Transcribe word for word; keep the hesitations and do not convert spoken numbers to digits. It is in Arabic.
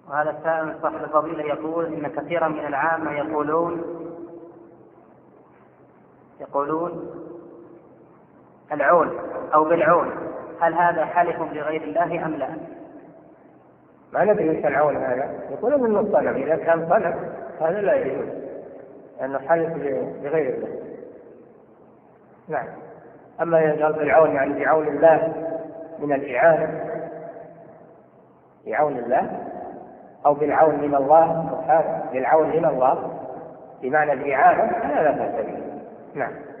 وهذا السائل صاحب الفضيلة يقول إن كثيرا من العامة يقولون يقولون العون أو بالعون، هل هذا حلف بغير الله أم لا؟ ما ندري ايش العون هذا، يقولون انه صنم، اذا كان صنم هذا لا يجوز لانه حلف بغير الله. نعم. اما اذا قال بالعون يعني بعون الله من الاعانه، بعون الله او بالعون من الله سبحانه، بالعون من الله بمعنى الاعانه، هذا لا بأس به. نعم.